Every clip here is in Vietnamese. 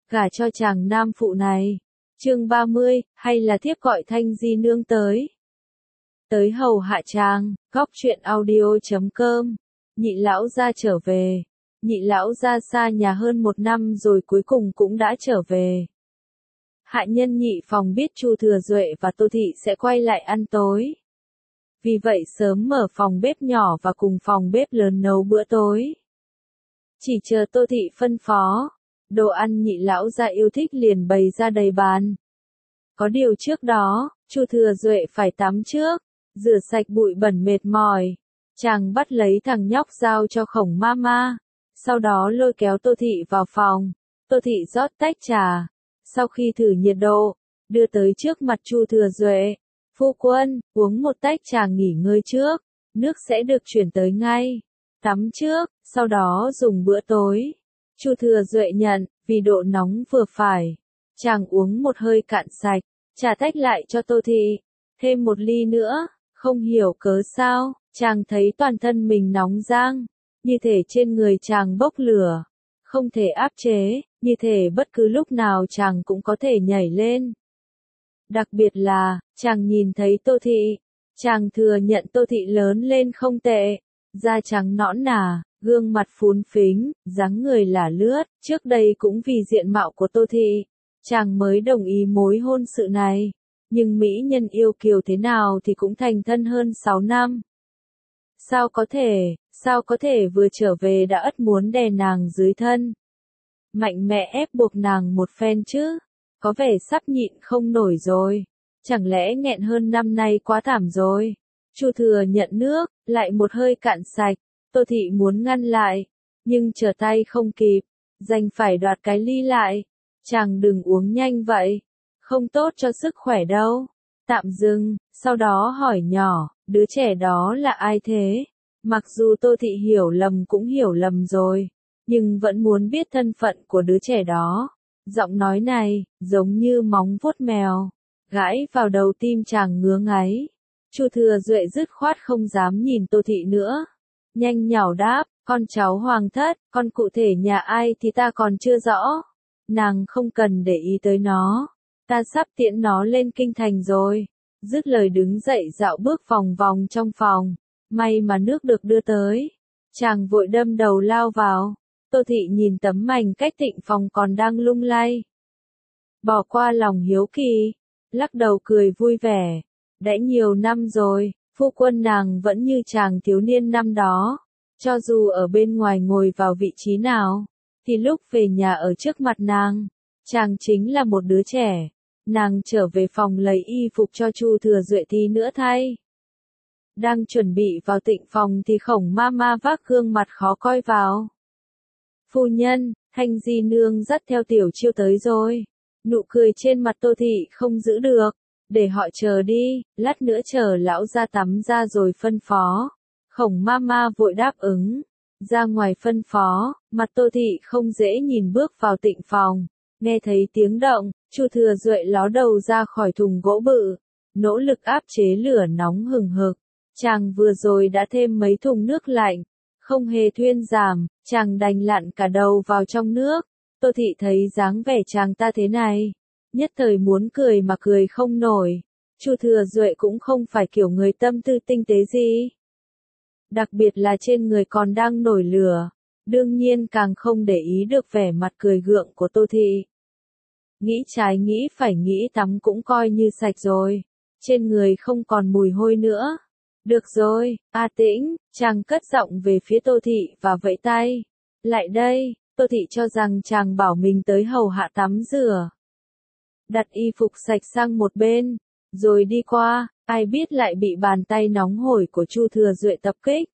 gả cho chàng nam phụ này. Chương 30, hay là thiếp gọi Thanh Di nương tới. Tới hầu hạ chàng, góc truyện audio.com. Nhị lão gia trở về. Nhị lão gia xa nhà hơn 1 năm rồi cuối cùng cũng đã trở về. Hạ nhân nhị phòng biết Chu Thừa Duệ và Tô Thị sẽ quay lại ăn tối. Vì vậy sớm mở phòng bếp nhỏ và cùng phòng bếp lớn nấu bữa tối. Chỉ chờ Tô Thị phân phó, đồ ăn nhị lão gia yêu thích liền bày ra đầy bàn. Có điều trước đó, Chu Thừa Duệ phải tắm trước, rửa sạch bụi bẩn mệt mỏi. Chàng bắt lấy thằng nhóc giao cho Khổng Mama, sau đó lôi kéo Tô Thị vào phòng. Tô Thị rót tách trà, sau khi thử nhiệt độ, đưa tới trước mặt Chu Thừa Duệ. Phu quân, uống một tách trà nghỉ ngơi trước, nước sẽ được chuyển tới ngay. Tắm trước, sau đó dùng bữa tối. Chu Thừa Duệ nhận, vì độ nóng vừa phải. Chàng uống một hơi cạn sạch, trà tách lại cho Tô Thị. Thêm 1 ly nữa, không hiểu cớ sao, chàng thấy toàn thân mình nóng rang, như thể trên người chàng bốc lửa. Không thể áp chế, như thể bất cứ lúc nào chàng cũng có thể nhảy lên. Đặc biệt là, chàng nhìn thấy Tô Thị. Chàng thừa nhận Tô Thị lớn lên không tệ. Da trắng nõn nà, gương mặt phún phính, dáng người là lướt. Trước đây cũng vì diện mạo của Tô Thị, chàng mới đồng ý mối hôn sự này. Nhưng mỹ nhân yêu kiều thế nào thì cũng thành thân hơn 6 năm. Sao có thể vừa trở về đã ất muốn đè nàng dưới thân. Mạnh mẽ ép buộc nàng một phen chứ. Có vẻ sắp nhịn không nổi rồi. Chẳng lẽ nghẹn hơn năm nay quá thảm rồi. Chu Thừa nhận nước, lại một hơi cạn sạch. Tô Thị muốn ngăn lại, nhưng trở tay không kịp, đành phải đoạt cái ly lại. Chàng đừng uống nhanh vậy, không tốt cho sức khỏe đâu. Tạm dừng, sau đó hỏi nhỏ, đứa trẻ đó là ai thế? Mặc dù Tô Thị hiểu lầm cũng hiểu lầm rồi, nhưng vẫn muốn biết thân phận của đứa trẻ đó. Giọng nói này, giống như móng vuốt mèo, gãi vào đầu tim chàng ngứa ngáy. Chu Thừa Duệ dứt khoát không dám nhìn Tô Thị nữa. Nhanh nhảu đáp, con cháu hoàng thất, con cụ thể nhà ai thì ta còn chưa rõ. Nàng không cần để ý tới nó. Ta sắp tiễn nó lên kinh thành rồi. Dứt lời đứng dậy dạo bước vòng vòng trong phòng. May mà nước được đưa tới. Chàng vội đâm đầu lao vào. Tô Thị nhìn tấm mảnh cách tịnh phòng còn đang lung lay. Bỏ qua lòng hiếu kỳ, lắc đầu cười vui vẻ. Đã nhiều năm rồi, phu quân nàng vẫn như chàng thiếu niên năm đó. Cho dù ở bên ngoài ngồi vào vị trí nào, thì lúc về nhà ở trước mặt nàng, chàng chính là một đứa trẻ. Nàng trở về phòng lấy y phục cho Chu Thừa Duệ tí nữa thay. Đang chuẩn bị vào tịnh phòng thì Khổng Mama vác gương mặt khó coi vào. Phu nhân, Thanh Di nương dắt theo Tiểu Chiêu tới rồi. Nụ cười trên mặt Tô Thị không giữ được. Để họ chờ đi, lát nữa chờ lão ra tắm ra rồi phân phó. Khổng Mama vội đáp ứng. Ra ngoài phân phó, mặt Tô Thị không dễ nhìn bước vào tịnh phòng. Nghe thấy tiếng động, Chu Thừa Duệ ló đầu ra khỏi thùng gỗ bự, nỗ lực áp chế lửa nóng hừng hực. Chàng vừa rồi đã thêm mấy thùng nước lạnh, không hề thuyên giảm, chàng đành lặn cả đầu vào trong nước. Tô Thị thấy dáng vẻ chàng ta thế này, nhất thời muốn cười mà cười không nổi. Chu Thừa Duệ cũng không phải kiểu người tâm tư tinh tế gì. Đặc biệt là trên người còn đang nổi lửa, đương nhiên càng không để ý được vẻ mặt cười gượng của Tô Thị. Nghĩ trái nghĩ phải nghĩ tắm cũng coi như sạch rồi, trên người không còn mùi hôi nữa. Được rồi, A Tĩnh, chàng cất giọng về phía Tô Thị và vẫy tay. Lại đây, Tô Thị cho rằng chàng bảo mình tới hầu hạ tắm rửa. Đặt y phục sạch sang một bên, rồi đi qua, ai biết lại bị bàn tay nóng hổi của Chu Thừa Duệ tập kích.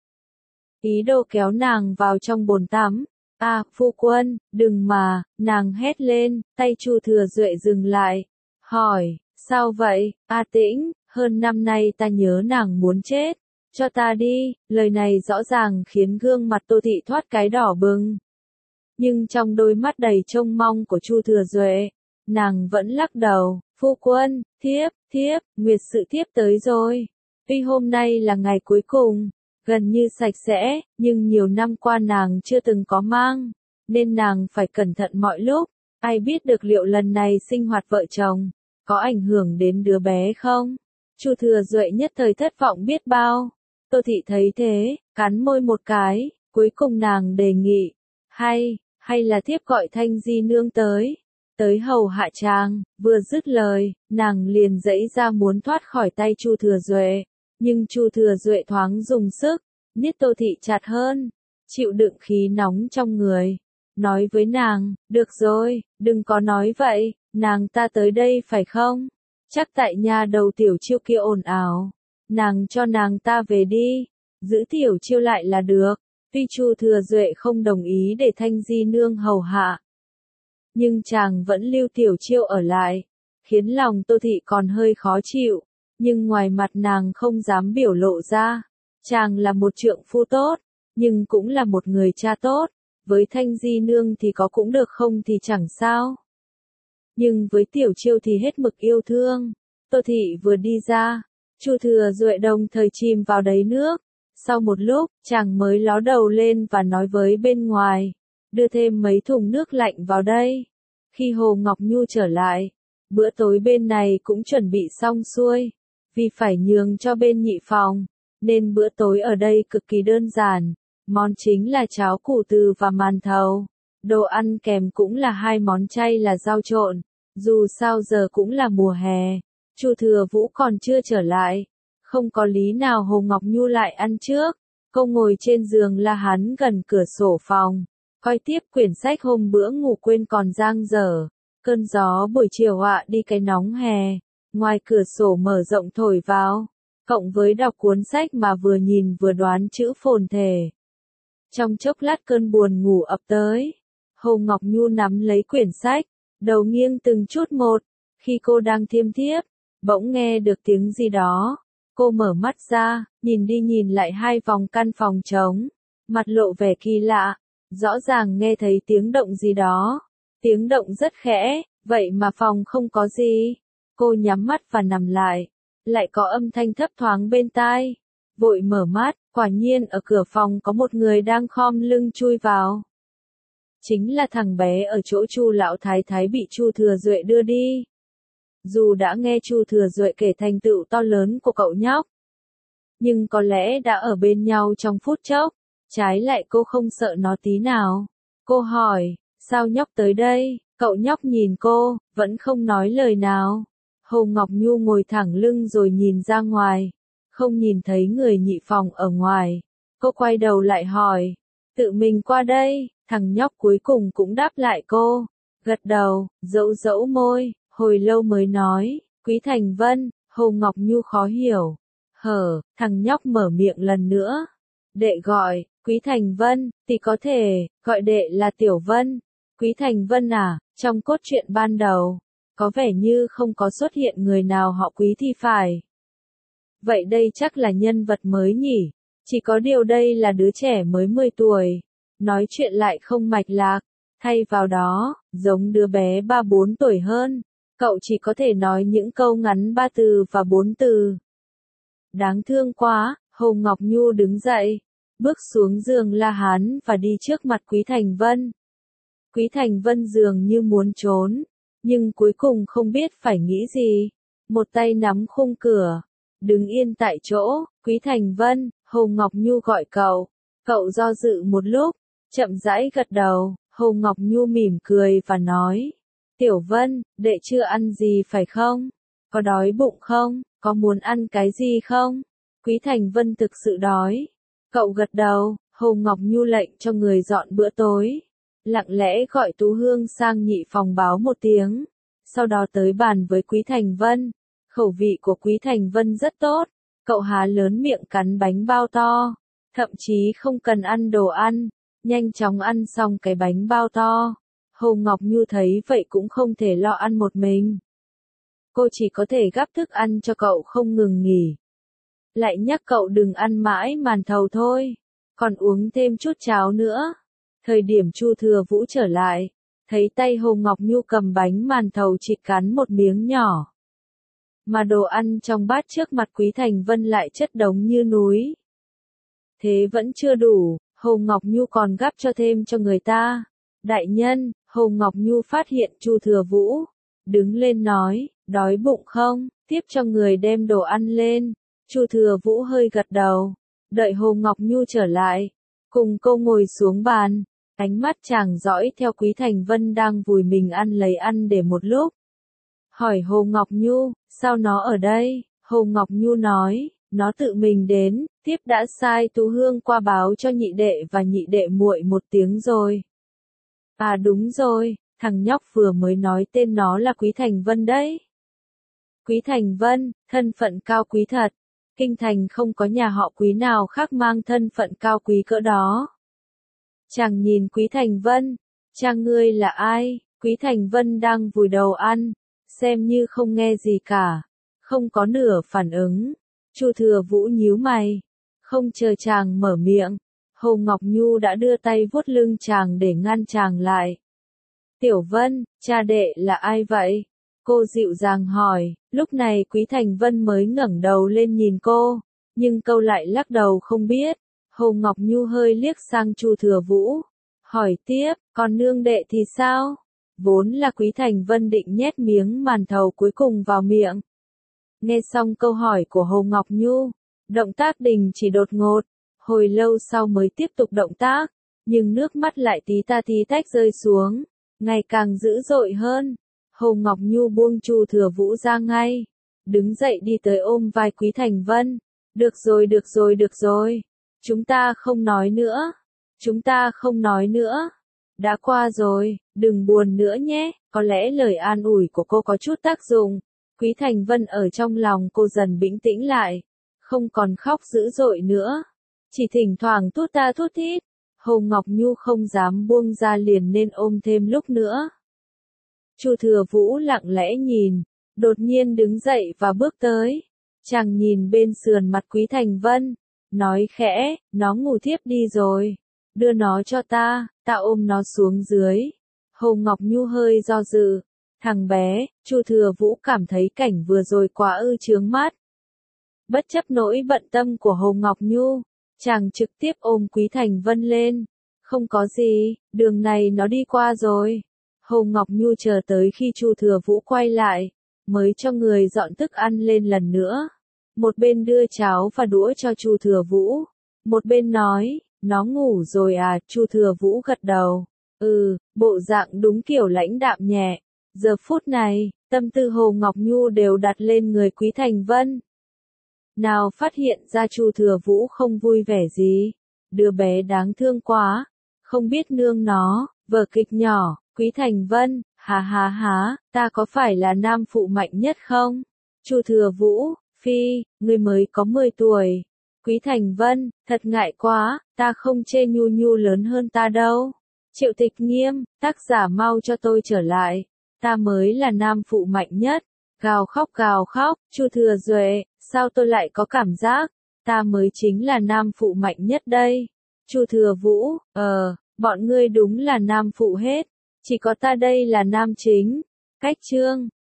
Ý đồ kéo nàng vào trong bồn tắm. À, phu quân, đừng mà, nàng hét lên, tay Chu Thừa Duệ dừng lại. Hỏi, sao vậy, A Tĩnh, hơn năm nay ta nhớ nàng muốn chết. Cho ta đi, lời này rõ ràng khiến gương mặt Tô Thị thoát cái đỏ bừng. Nhưng trong đôi mắt đầy trông mong của Chu Thừa Duệ, nàng vẫn lắc đầu. Phu quân, thiếp, nguyệt sự thiếp tới rồi. Tuy hôm nay là ngày cuối cùng, gần như sạch sẽ, nhưng nhiều năm qua nàng chưa từng có mang, nên nàng phải cẩn thận mọi lúc. Ai biết được liệu lần này sinh hoạt vợ chồng, có ảnh hưởng đến đứa bé không? Chu Thừa Duệ nhất thời thất vọng biết bao. Tô Thị thấy thế, cắn môi một cái, cuối cùng nàng đề nghị, hay là thiếp gọi Thanh Di nương tới hầu hạ chàng. Vừa dứt lời, nàng liền giãy ra muốn thoát khỏi tay Chu Thừa Duệ, nhưng Chu Thừa Duệ thoáng dùng sức, niết Tô Thị chặt hơn, chịu đựng khí nóng trong người, nói với nàng, được rồi, đừng có nói vậy, nàng ta tới đây phải không? Chắc tại nhà đầu Tiểu Chiêu kia ồn ào, nàng cho nàng ta về đi, giữ Tiểu Chiêu lại là được. Tuy Chu Thừa Duệ không đồng ý để Thanh Di nương hầu hạ, nhưng chàng vẫn lưu Tiểu Chiêu ở lại, khiến lòng Tô Thị còn hơi khó chịu, nhưng ngoài mặt nàng không dám biểu lộ ra. Chàng là một trượng phu tốt, nhưng cũng là một người cha tốt, với Thanh Di nương thì có cũng được không thì chẳng sao. Nhưng với Tiểu Chiêu thì hết mực yêu thương. Tô Thị vừa đi ra, Chu Thừa Duệ đồng thời chìm vào đáy nước. Sau một lúc, chàng mới ló đầu lên và nói với bên ngoài, đưa thêm mấy thùng nước lạnh vào đây. Khi Hồ Ngọc Nhu trở lại, bữa tối bên này cũng chuẩn bị xong xuôi. Vì phải nhường cho bên nhị phòng, nên bữa tối ở đây cực kỳ đơn giản. Món chính là cháo củ từ và màn thầu. Đồ ăn kèm cũng là hai món chay là rau trộn. Dù sao giờ cũng là mùa hè, Chu Thừa Vũ còn chưa trở lại. Không có lý nào Hồ Ngọc Nhu lại ăn trước. Cô ngồi trên giường La Hán gần cửa sổ phòng, coi tiếp quyển sách hôm bữa ngủ quên còn dang dở. Cơn gió buổi chiều ạ đi cái nóng hè, ngoài cửa sổ mở rộng thổi vào, cộng với đọc cuốn sách mà vừa nhìn vừa đoán chữ phồn thể. Trong chốc lát cơn buồn ngủ ập tới, Hồ Ngọc Nhu nắm lấy quyển sách, đầu nghiêng từng chút một. Khi cô đang thiêm thiếp, bỗng nghe được tiếng gì đó. Cô mở mắt ra, nhìn đi nhìn lại hai vòng căn phòng trống, mặt lộ vẻ kỳ lạ, rõ ràng nghe thấy tiếng động gì đó. Tiếng động rất khẽ, vậy mà phòng không có gì. Cô nhắm mắt và nằm lại có âm thanh thấp thoáng bên tai. Vội mở mắt, quả nhiên ở cửa phòng có một người đang khom lưng chui vào. Chính là thằng bé ở chỗ Chu lão thái thái bị Chu Thừa Duệ đưa đi. Dù đã nghe Chu Thừa Duệ kể thành tựu to lớn của cậu nhóc, nhưng có lẽ đã ở bên nhau trong phút chốc, trái lại cô không sợ nó tí nào. Cô hỏi, sao nhóc tới đây? Cậu nhóc nhìn cô, vẫn không nói lời nào. Hồ Ngọc Nhu ngồi thẳng lưng rồi nhìn ra ngoài, không nhìn thấy người nhị phòng ở ngoài. Cô quay đầu lại hỏi, tự mình qua đây. Thằng nhóc cuối cùng cũng đáp lại cô, gật đầu, dẫu môi, hồi lâu mới nói, Quý Thành Vân. Hồ Ngọc Nhu khó hiểu. Thằng nhóc mở miệng lần nữa. Đệ gọi, Quý Thành Vân, thì có thể, gọi đệ là Tiểu Vân. Quý Thành Vân à, trong cốt truyện ban đầu, có vẻ như không có xuất hiện người nào họ Quý thì phải. Vậy đây chắc là nhân vật mới nhỉ? Chỉ có điều đây là đứa trẻ mới 10 tuổi. Nói chuyện lại không mạch lạc. Thay vào đó, giống đứa bé 3-4 tuổi hơn. Cậu chỉ có thể nói những câu ngắn 3 từ và 4 từ. Đáng thương quá. Hồ Ngọc Nhu đứng dậy, bước xuống giường La Hán và đi trước mặt Quý Thành Vân. Quý Thành Vân dường như muốn trốn, nhưng cuối cùng không biết phải nghĩ gì. Một tay nắm khung cửa, đứng yên tại chỗ. Quý Thành Vân, Hồ Ngọc Nhu gọi cậu. Cậu do dự một lúc, chậm rãi gật đầu. Hồ Ngọc Nhu mỉm cười và nói, Tiểu Vân, đệ chưa ăn gì phải không? Có đói bụng không? Có muốn ăn cái gì không? Quý Thành Vân thực sự đói. Cậu gật đầu. Hồ Ngọc Nhu lệnh cho người dọn bữa tối, lặng lẽ gọi Tú Hương sang nhị phòng báo một tiếng, sau đó tới bàn với Quý Thành Vân. Khẩu vị của Quý Thành Vân rất tốt, cậu há lớn miệng cắn bánh bao to, thậm chí không cần ăn đồ ăn, nhanh chóng ăn xong cái bánh bao to. Hồ Ngọc Nhu thấy vậy cũng không thể lo ăn một mình. Cô chỉ có thể gắp thức ăn cho cậu không ngừng nghỉ. Lại nhắc cậu đừng ăn mãi màn thầu thôi, còn uống thêm chút cháo nữa. Thời điểm Chu Thừa Vũ trở lại, thấy tay Hồ Ngọc Nhu cầm bánh màn thầu chỉ cắn một miếng nhỏ. Mà đồ ăn trong bát trước mặt Quý Thành Vân lại chất đống như núi. Thế vẫn chưa đủ, Hồ Ngọc Nhu còn gắp cho thêm cho người ta. Đại nhân, Hồ Ngọc Nhu phát hiện Chu Thừa Vũ, đứng lên nói, đói bụng không, tiếp cho người đem đồ ăn lên. Chu Thừa Vũ hơi gật đầu, đợi Hồ Ngọc Nhu trở lại, cùng cô ngồi xuống bàn, ánh mắt chàng dõi theo Quý Thành Vân đang vùi mình ăn lấy ăn để một lúc. Hỏi Hồ Ngọc Nhu, sao nó ở đây? Hồ Ngọc Nhu nói, nó tự mình đến, tiếp đã sai Tú Hương qua báo cho nhị đệ và nhị đệ muội một tiếng rồi. À đúng rồi, thằng nhóc vừa mới nói tên nó là Quý Thành Vân đấy. Quý Thành Vân, thân phận cao quý thật. Kinh thành không có nhà họ Quý nào khác mang thân phận cao quý cỡ đó. Chàng nhìn Quý Thành Vân, cha ngươi là ai? Quý Thành Vân đang vùi đầu ăn, xem như không nghe gì cả, không có nửa phản ứng. Chu Thừa Vũ nhíu mày, không chờ chàng mở miệng, Hồ Ngọc Nhu đã đưa tay vuốt lưng chàng để ngăn chàng lại. Tiểu Vân, cha đệ là ai vậy? Cô dịu dàng hỏi, lúc này Quý Thành Vân mới ngẩng đầu lên nhìn cô, nhưng câu lại lắc đầu không biết. Hồ Ngọc Nhu hơi liếc sang Chu Thừa Vũ, hỏi tiếp, còn nương đệ thì sao? Vốn là Quý Thành Vân định nhét miếng màn thầu cuối cùng vào miệng. Nghe xong câu hỏi của Hồ Ngọc Nhu, động tác đình chỉ đột ngột, hồi lâu sau mới tiếp tục động tác, nhưng nước mắt lại tí ta tí tách rơi xuống, ngày càng dữ dội hơn. Hồ Ngọc Nhu buông Chu Thừa Vũ ra ngay, đứng dậy đi tới ôm vai Quý Thành Vân. Được rồi, được rồi, được rồi. Chúng ta không nói nữa. Chúng ta không nói nữa. Đã qua rồi, đừng buồn nữa nhé. Có lẽ lời an ủi của cô có chút tác dụng. Quý Thành Vân ở trong lòng cô dần bình tĩnh lại, không còn khóc dữ dội nữa, chỉ thỉnh thoảng thút ta thút thít. Hồ Ngọc Nhu không dám buông ra liền nên ôm thêm lúc nữa. Chu Thừa Vũ lặng lẽ nhìn, đột nhiên đứng dậy và bước tới. Chàng nhìn bên sườn mặt Quý Thành Vân, nói khẽ, nó ngủ thiếp đi rồi, đưa nó cho ta, ta ôm nó xuống dưới. Hồ Ngọc Nhu hơi do dự, thằng bé, Chu Thừa Vũ cảm thấy cảnh vừa rồi quá chướng mắt. Bất chấp nỗi bận tâm của Hồ Ngọc Nhu, chàng trực tiếp ôm Quý Thành Vân lên. Không có gì, đường này nó đi qua rồi. Hồ Ngọc Nhu chờ tới khi Chu Thừa Vũ quay lại, mới cho người dọn thức ăn lên lần nữa. Một bên đưa cháo và đũa cho Chu Thừa Vũ, một bên nói, nó ngủ rồi à? Chu Thừa Vũ gật đầu, bộ dạng đúng kiểu lãnh đạm nhẹ. Giờ phút này, tâm tư Hồ Ngọc Nhu đều đặt lên người Quý Thành Vân. Nào phát hiện ra Chu Thừa Vũ không vui vẻ gì, đứa bé đáng thương quá, không biết nương nó, vở kịch nhỏ. Quý Thành Vân, há, ta có phải là nam phụ mạnh nhất không? Chu Thừa Vũ, phi, ngươi mới có 10 tuổi. Quý Thành Vân, thật ngại quá, ta không chê Nhu Nhu lớn hơn ta đâu. Triệu Tịch Nghiêm, tác giả mau cho tôi trở lại, ta mới là nam phụ mạnh nhất. Gào khóc, Chu Thừa Duệ, sao tôi lại có cảm giác, ta mới chính là nam phụ mạnh nhất đây. Chu Thừa Vũ, bọn ngươi đúng là nam phụ hết. Chỉ có ta đây là nam chính. Cách chương